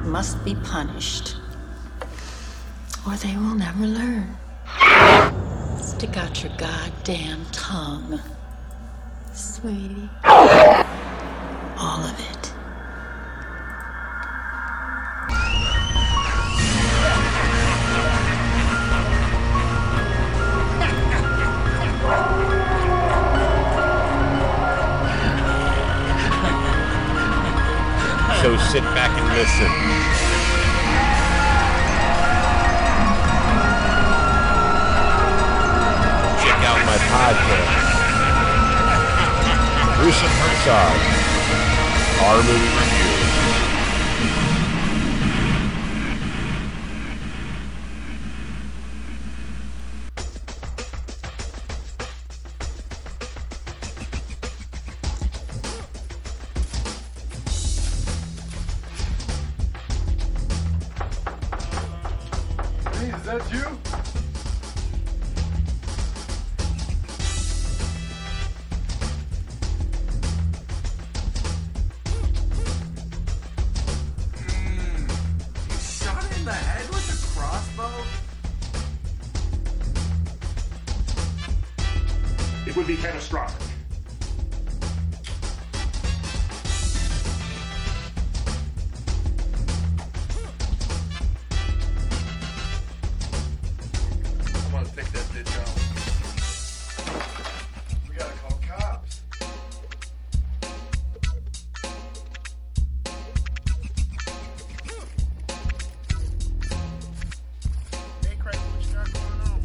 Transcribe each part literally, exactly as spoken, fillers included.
must be punished, or they will never learn. Stick out your goddamn tongue, sweetie. All of it. So sit back and listen. Check out my podcast, Gruesome Herzog, Horror Movie Review. Is that you? Mm, you shot it in the head with a crossbow? It would be catastrophic. I'm gonna take that bitch out. We gotta call cops. Hey, Craig, what you got going on?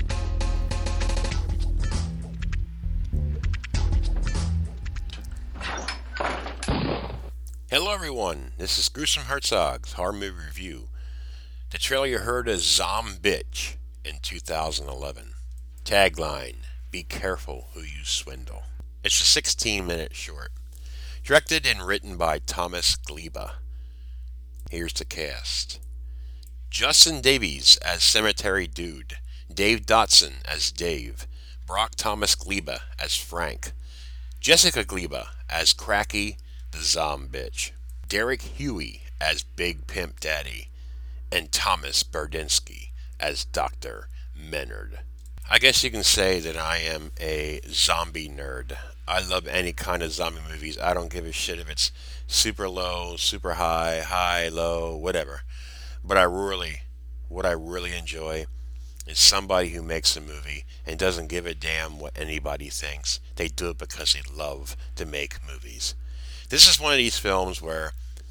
Hello everyone, this is Gruesome Herzog's Horror Movie Review. The trailer you heard is Zombitch in two thousand eleven. Tagline, be careful who you swindle. It's a sixteen minute short. Directed and written by Thomas Gleba. Here's the cast. Justin Davies as Cemetery Dude. Dave Dotson as Dave. Brock Thomas Gleba as Frank. Jessica Gleba as Cracky the Zombitch. Derek Huey as Big Pimp Daddy. And Thomas Berdinsky as Doctor Menard. I guess you can say that I am a zombie nerd. I love any kind of zombie movies. I don't give a shit if it's super low, super high, high, low, whatever. But I really, what I really enjoy is somebody who makes a movie and doesn't give a damn what anybody thinks. They do it because they love to make movies. This is one of these films where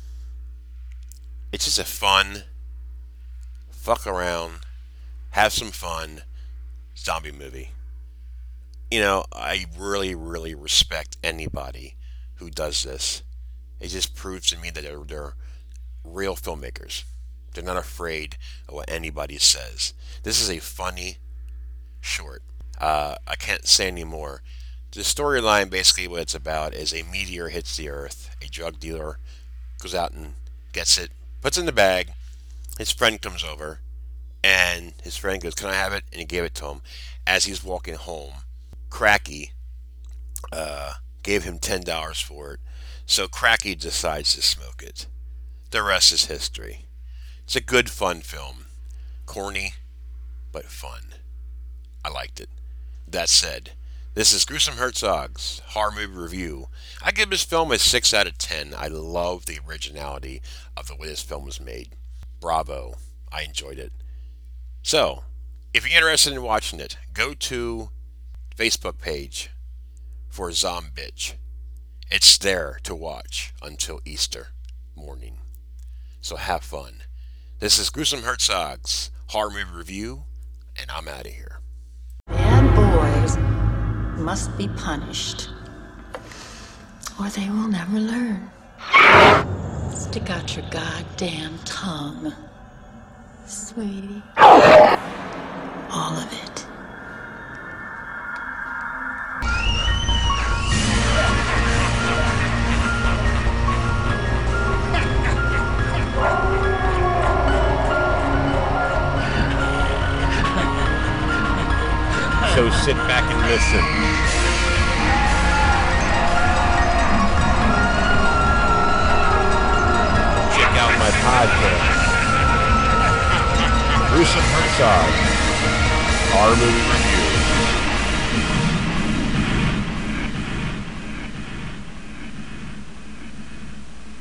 it's just a fun, fuck around, have some fun zombie movie. You know, I really, really respect anybody who does this. It just proves to me that they're, they're real filmmakers. They're not afraid of what anybody says. This is a funny short. Uh, I can't say any more. The storyline, basically what it's about, is a meteor hits the earth. A drug dealer goes out and gets it, puts it in the bag. His friend comes over, and his friend goes, "Can I have it?" And he gave it to him. As he's walking home, Cracky uh, gave him ten dollars for it. So Cracky decides to smoke it. The rest is history. It's a good, fun film. Corny, but fun. I liked it. That said, this is Gruesome Herzog's Horror Movie Review. I give this film a six out of ten. I love the originality of the way this film was made. Bravo. I enjoyed it. So, if you're interested in watching it, go to the Facebook page for Zombitch. It's there to watch until Easter morning. So have fun. This is Gruesome Herzog's Horror Movie Review, and I'm out of here. Bad boys must be punished, or they will never learn. Stick out your goddamn tongue, sweetie. All of it. So sit back and listen. Check out my podcast, Gruesome Herzog, Horror Movie Review.